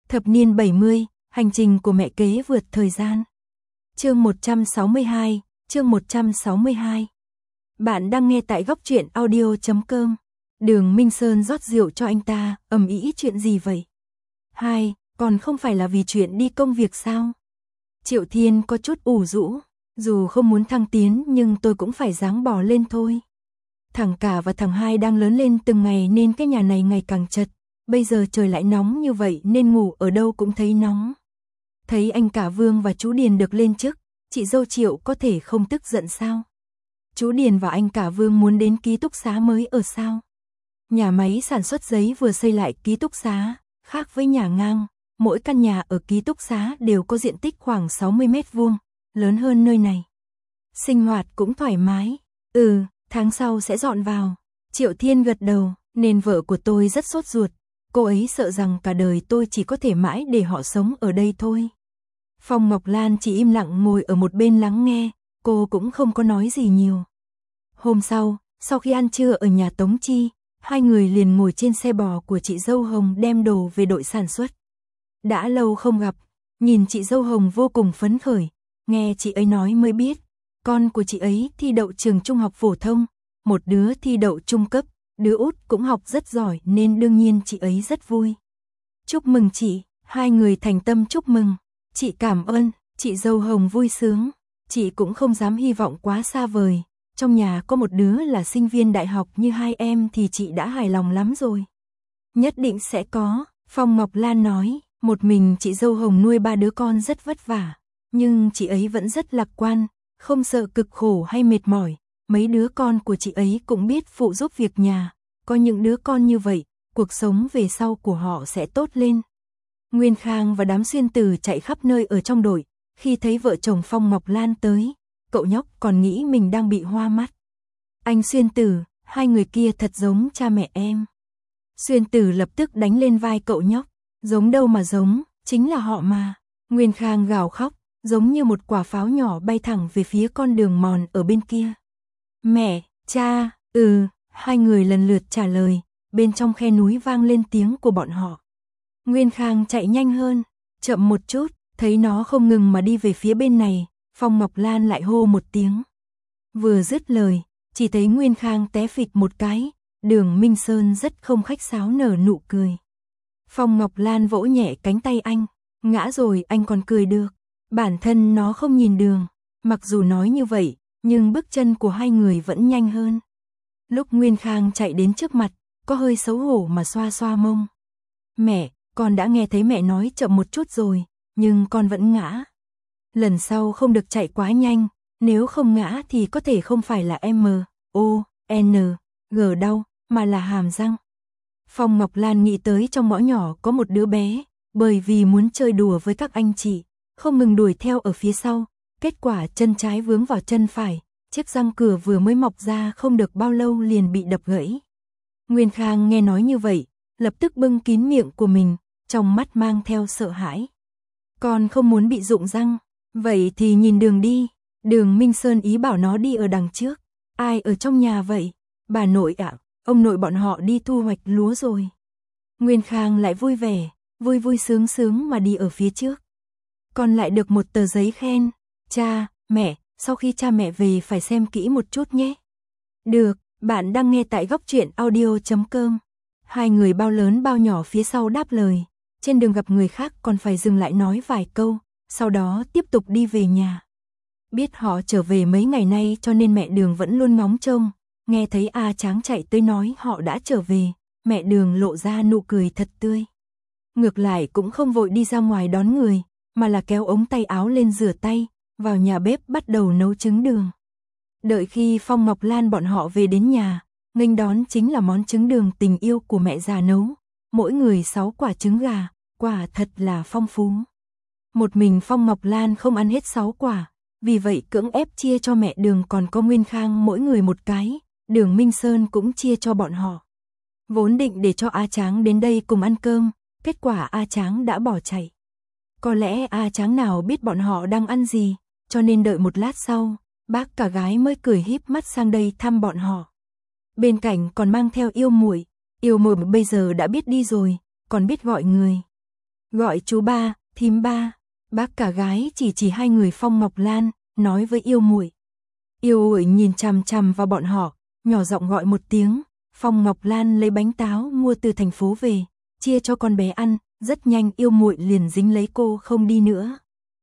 Thập niên 70, hành trình của mẹ kế vượt thời gian. Chương 162, chương 162. Bạn đang nghe tại góc truyện audio.com. Đường Minh Sơn rót rượu cho anh ta, ầm ĩ chuyện gì vậy? Hai, còn không phải là vì chuyện đi công việc sao? Triệu Thiên có chút ủ rũ, dù không muốn thăng tiến nhưng tôi cũng phải ráng bò lên thôi. Thằng cả và thằng hai đang lớn lên từng ngày nên cái nhà này ngày càng chật. Bây giờ trời lại nóng như vậy nên ngủ ở đâu cũng thấy nóng. Thấy anh cả Vương và chú Điền được lên chức, chị dâu Triệu có thể không tức giận sao? Chú Điền và anh cả Vương muốn đến ký túc xá mới ở sao? Nhà máy sản xuất giấy vừa xây lại ký túc xá, khác với nhà ngang, mỗi căn nhà ở ký túc xá đều có diện tích khoảng 60 mét vuông, lớn hơn nơi này. Sinh hoạt cũng thoải mái. Tháng sau sẽ dọn vào. Triệu Thiên gật đầu, nên vợ của tôi rất sốt ruột. Cô ấy sợ rằng cả đời tôi chỉ có thể mãi để họ sống ở đây thôi. Phong Ngọc Lan chỉ im lặng ngồi ở một bên lắng nghe, cô cũng không có nói gì nhiều. Hôm sau khi ăn trưa ở nhà Tống Chi, hai người liền ngồi trên xe bò của chị dâu Hồng đem đồ về đội sản xuất. Đã lâu không gặp, nhìn chị dâu Hồng vô cùng phấn khởi, nghe chị ấy nói mới biết, con của chị ấy thi đậu trường trung học phổ thông, một đứa thi đậu trung cấp, đứa út cũng học rất giỏi nên đương nhiên chị ấy rất vui. Chúc mừng chị, hai người thành tâm chúc mừng. Chị cảm ơn, chị dâu Hồng vui sướng. Chị cũng không dám hy vọng quá xa vời. Trong nhà có một đứa là sinh viên đại học như hai em thì chị đã hài lòng lắm rồi. Nhất định sẽ có, Phong Ngọc Lan nói. Một mình chị dâu Hồng nuôi 3 đứa con rất vất vả. Nhưng chị ấy vẫn rất lạc quan, không sợ cực khổ hay mệt mỏi. Mấy đứa con của chị ấy cũng biết phụ giúp việc nhà. Có những đứa con như vậy, cuộc sống về sau của họ sẽ tốt lên. Nguyên Khang và đám xuyên tử chạy khắp nơi ở trong đội. Khi thấy vợ chồng Phong Ngọc Lan tới, cậu nhóc còn nghĩ mình đang bị hoa mắt. Anh xuyên tử, hai người kia thật giống cha mẹ em. Xuyên tử lập tức đánh lên vai cậu nhóc. Giống đâu mà giống, chính là họ mà. Nguyên Khang gào khóc, giống như một quả pháo nhỏ bay thẳng về phía con đường mòn ở bên kia. Mẹ, cha, hai người lần lượt trả lời, bên trong khe núi vang lên tiếng của bọn họ. Nguyên Khang chạy nhanh hơn, chậm một chút, thấy nó không ngừng mà đi về phía bên này, Phong Ngọc Lan lại hô một tiếng. Vừa dứt lời, chỉ thấy Nguyên Khang té phịch một cái, Đường Minh Sơn rất không khách sáo nở nụ cười. Phong Ngọc Lan vỗ nhẹ cánh tay anh, ngã rồi anh còn cười được, bản thân nó không nhìn đường, mặc dù nói như vậy, nhưng bước chân của hai người vẫn nhanh hơn. Lúc Nguyên Khang chạy đến trước mặt, có hơi xấu hổ mà xoa xoa mông. Mẹ, con đã nghe thấy mẹ nói chậm một chút rồi, nhưng con vẫn ngã. Lần sau không được chạy quá nhanh, nếu không ngã thì có thể không phải là M-O-N-G đau, mà là hàm răng. Phong Ngọc Lan nghĩ tới trong ngõ nhỏ có một đứa bé, bởi vì muốn chơi đùa với các anh chị, không ngừng đuổi theo ở phía sau, kết quả chân trái vướng vào chân phải, chiếc răng cửa vừa mới mọc ra không được bao lâu liền bị đập gãy. Nguyên Khang nghe nói như vậy, lập tức bưng kín miệng của mình, trong mắt mang theo sợ hãi. Con không muốn bị rụng răng, vậy thì nhìn đường đi. Đường Minh Sơn ý bảo nó đi ở đằng trước. Ai ở trong nhà vậy? Bà nội ạ, ông nội bọn họ đi thu hoạch lúa rồi. Nguyên Khang lại vui vẻ, vui vui sướng sướng mà đi ở phía trước. Con lại được một tờ giấy khen. Cha, mẹ, sau khi cha mẹ về phải xem kỹ một chút nhé. Được, bạn đang nghe tại góc truyện audio.com. Hai người bao lớn bao nhỏ phía sau đáp lời. Trên đường gặp người khác còn phải dừng lại nói vài câu, sau đó tiếp tục đi về nhà. Biết họ trở về mấy ngày nay cho nên mẹ Đường vẫn luôn ngóng trông. Nghe thấy A Tráng chạy tới nói họ đã trở về, mẹ Đường lộ ra nụ cười thật tươi. Ngược lại cũng không vội đi ra ngoài đón người, mà là kéo ống tay áo lên rửa tay, vào nhà bếp bắt đầu nấu trứng đường. Đợi khi Phong Ngọc Lan bọn họ về đến nhà, nghênh đón chính là món trứng đường tình yêu của mẹ già nấu. Mỗi người 6 quả trứng gà, quả thật là phong phú. Một mình Phong Ngọc Lan không ăn hết 6 quả, vì vậy cưỡng ép chia cho mẹ Đường còn có Nguyên Khang mỗi người một cái, Đường Minh Sơn cũng chia cho bọn họ. Vốn định để cho A Tráng đến đây cùng ăn cơm, kết quả A Tráng đã bỏ chạy. Có lẽ A Tráng nào biết bọn họ đang ăn gì, cho nên đợi một lát sau, bác cả gái mới cười híp mắt sang đây thăm bọn họ. Bên cạnh còn mang theo Yêu Muội bây giờ đã biết đi rồi, còn biết gọi người. Gọi chú ba, thím ba. Bác cả gái chỉ hai người Phong Ngọc Lan, nói với yêu muội. Yêu muội nhìn chằm chằm vào bọn họ, nhỏ giọng gọi một tiếng. Phong Ngọc Lan lấy bánh táo mua từ thành phố về, chia cho con bé ăn, rất nhanh yêu muội liền dính lấy cô không đi nữa.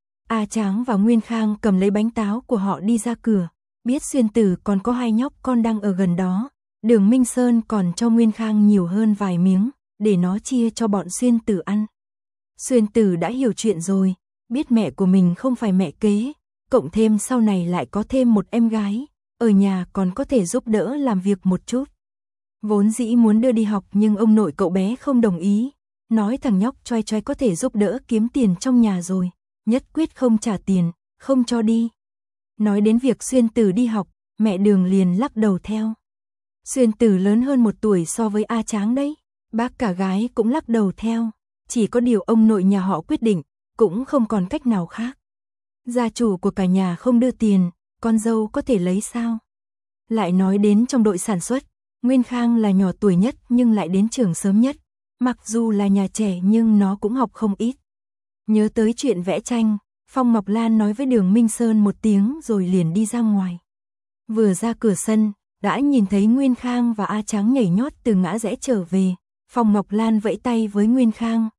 A Tráng và Nguyên Khang cầm lấy bánh táo của họ đi ra cửa, biết Xuyên Tử còn có hai nhóc con đang ở gần đó, Đường Minh Sơn còn cho Nguyên Khang nhiều hơn vài miếng, để nó chia cho bọn Xuyên Tử ăn. Xuyên Tử đã hiểu chuyện rồi, biết mẹ của mình không phải mẹ kế, cộng thêm sau này lại có thêm một em gái, ở nhà còn có thể giúp đỡ làm việc một chút. Vốn dĩ muốn đưa đi học nhưng ông nội cậu bé không đồng ý, nói thằng nhóc choai choai có thể giúp đỡ kiếm tiền trong nhà rồi, nhất quyết không trả tiền, không cho đi. Nói đến việc Xuyên Tử đi học, mẹ Đường liền lắc đầu theo. Xuyên Tử lớn hơn 1 tuổi so với A Tráng đấy, bác cả gái cũng lắc đầu theo, chỉ có điều ông nội nhà họ quyết định, cũng không còn cách nào khác. Gia chủ của cả nhà không đưa tiền, con dâu có thể lấy sao? Lại nói đến trong đội sản xuất, Nguyên Khang là nhỏ tuổi nhất nhưng lại đến trường sớm nhất, mặc dù là nhà trẻ nhưng nó cũng học không ít. Nhớ tới chuyện vẽ tranh, Phong Ngọc Lan nói với Đường Minh Sơn một tiếng rồi liền đi ra ngoài. Vừa ra cửa sân, đã nhìn thấy Nguyên Khang và A Tráng nhảy nhót từ ngã rẽ trở về. Phong Ngọc Lan vẫy tay với Nguyên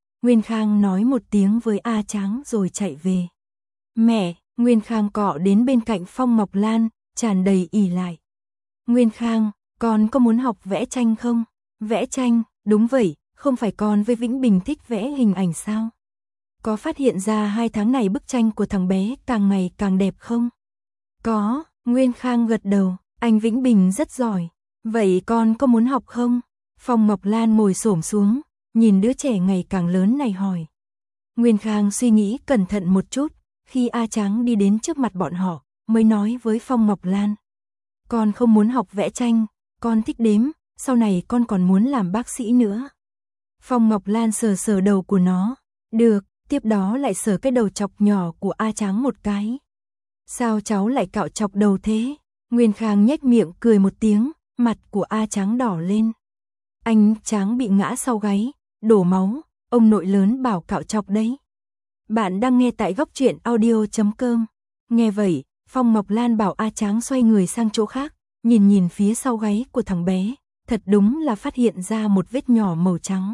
Khang nói một tiếng với A Tráng rồi chạy về. Mẹ, Nguyên Khang cọ đến bên cạnh Phong Ngọc Lan, tràn đầy ỉ lại. Nguyên Khang, con có muốn học vẽ tranh không? Vẽ tranh, đúng vậy, không phải con với Vĩnh Bình thích vẽ hình ảnh sao? Có phát hiện ra 2 tháng này bức tranh của thằng bé càng ngày càng đẹp không? Có, Nguyên Khang gật đầu, anh Vĩnh Bình rất giỏi. Vậy con có muốn học không? Phong Ngọc Lan ngồi xổm xuống, nhìn đứa trẻ ngày càng lớn này hỏi. Nguyên Khang suy nghĩ cẩn thận một chút, khi A Tráng đi đến trước mặt bọn họ, mới nói với Phong Ngọc Lan. Con không muốn học vẽ tranh, con thích đếm, sau này con còn muốn làm bác sĩ nữa. Phong Ngọc Lan sờ sờ đầu của nó, được, tiếp đó lại sờ cái đầu chọc nhỏ của A Tráng một cái. Sao cháu lại cạo chọc đầu thế? Nguyên Khang nhếch miệng cười một tiếng, mặt của A Tráng đỏ lên. Anh Tráng bị ngã sau gáy, đổ máu, ông nội lớn bảo cạo chọc đấy. Bạn đang nghe tại góc truyện audio.com. Nghe vậy, Phong Ngọc Lan bảo A Tráng xoay người sang chỗ khác, nhìn phía sau gáy của thằng bé, thật đúng là phát hiện ra một vết nhỏ màu trắng.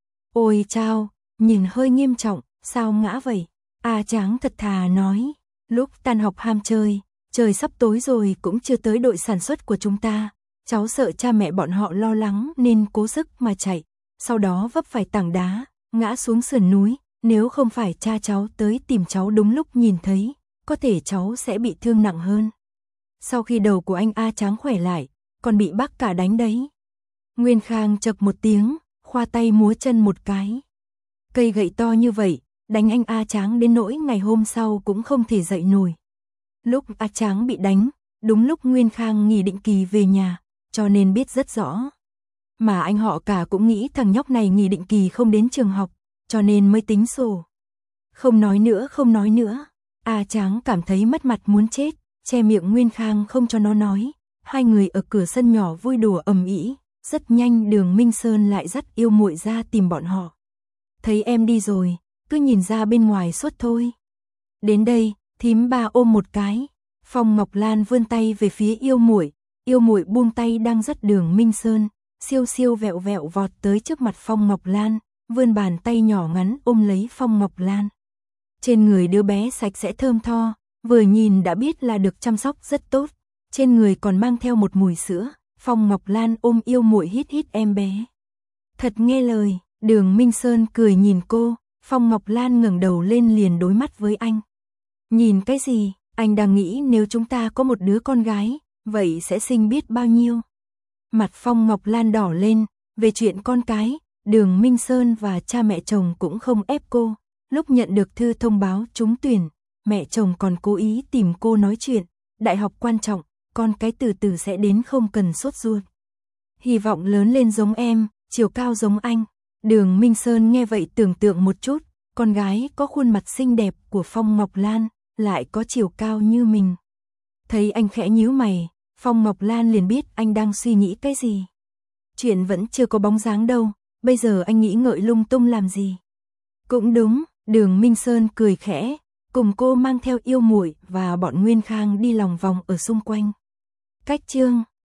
Ôi chao, nhìn hơi nghiêm trọng, sao ngã vậy? A Tráng thật thà nói, lúc tan học ham chơi, trời sắp tối rồi cũng chưa tới đội sản xuất của chúng ta, cháu sợ cha mẹ bọn họ lo lắng nên cố sức mà chạy, sau đó vấp phải tảng đá, ngã xuống sườn núi, nếu không phải cha cháu tới tìm cháu đúng lúc nhìn thấy, có thể cháu sẽ bị thương nặng hơn. Sau khi đầu của anh A Tráng khỏe lại, còn bị bác cả đánh đấy. Nguyên Khang chậc một tiếng, khoa tay múa chân một cái. Cây gậy to như vậy, đánh anh A Tráng đến nỗi ngày hôm sau cũng không thể dậy nổi. Lúc A Tráng bị đánh, đúng lúc Nguyên Khang nghỉ định kỳ về nhà, cho nên biết rất rõ. Mà anh họ cả cũng nghĩ thằng nhóc này nghỉ định kỳ không đến trường học, cho nên mới tính sổ. Không nói nữa. A Tráng cảm thấy mất mặt muốn chết, che miệng Nguyên Khang không cho nó nói. Hai người ở cửa sân nhỏ vui đùa ầm ĩ, rất nhanh Đường Minh Sơn lại dắt yêu muội ra tìm bọn họ. Thấy em đi rồi, cứ nhìn ra bên ngoài suốt thôi. Đến đây, thím ba ôm một cái. Phong Ngọc Lan vươn tay về phía yêu muội buông tay đang dắt Đường Minh Sơn, siêu vẹo vẹo vọt tới trước mặt Phong Ngọc Lan, vươn bàn tay nhỏ ngắn ôm lấy Phong Ngọc Lan. Trên người đứa bé sạch sẽ thơm tho, vừa nhìn đã biết là được chăm sóc rất tốt, trên người còn mang theo một mùi sữa. Phong Ngọc Lan ôm yêu muội hít em bé. Thật nghe lời, Đường Minh Sơn cười nhìn cô, Phong Ngọc Lan ngẩng đầu lên liền đối mắt với anh. Nhìn cái gì, anh đang nghĩ nếu chúng ta có một đứa con gái, vậy sẽ xinh biết bao nhiêu. Mặt Phong Ngọc Lan đỏ lên, về chuyện con cái, Đường Minh Sơn và cha mẹ chồng cũng không ép cô. Lúc nhận được thư thông báo trúng tuyển, mẹ chồng còn cố ý tìm cô nói chuyện, đại học quan trọng, con cái từ từ sẽ đến không cần sốt ruột. Hy vọng lớn lên giống em, chiều cao giống anh. Đường Minh Sơn nghe vậy tưởng tượng một chút, con gái có khuôn mặt xinh đẹp của Phong Ngọc Lan, lại có chiều cao như mình. Thấy anh khẽ nhíu mày, Phong Ngọc Lan liền biết anh đang suy nghĩ cái gì. Chuyện vẫn chưa có bóng dáng đâu, bây giờ anh nghĩ ngợi lung tung làm gì. Cũng đúng, Đường Minh Sơn cười khẽ, cùng cô mang theo yêu muội và bọn Nguyên Khang đi lòng vòng ở xung quanh. Cách chương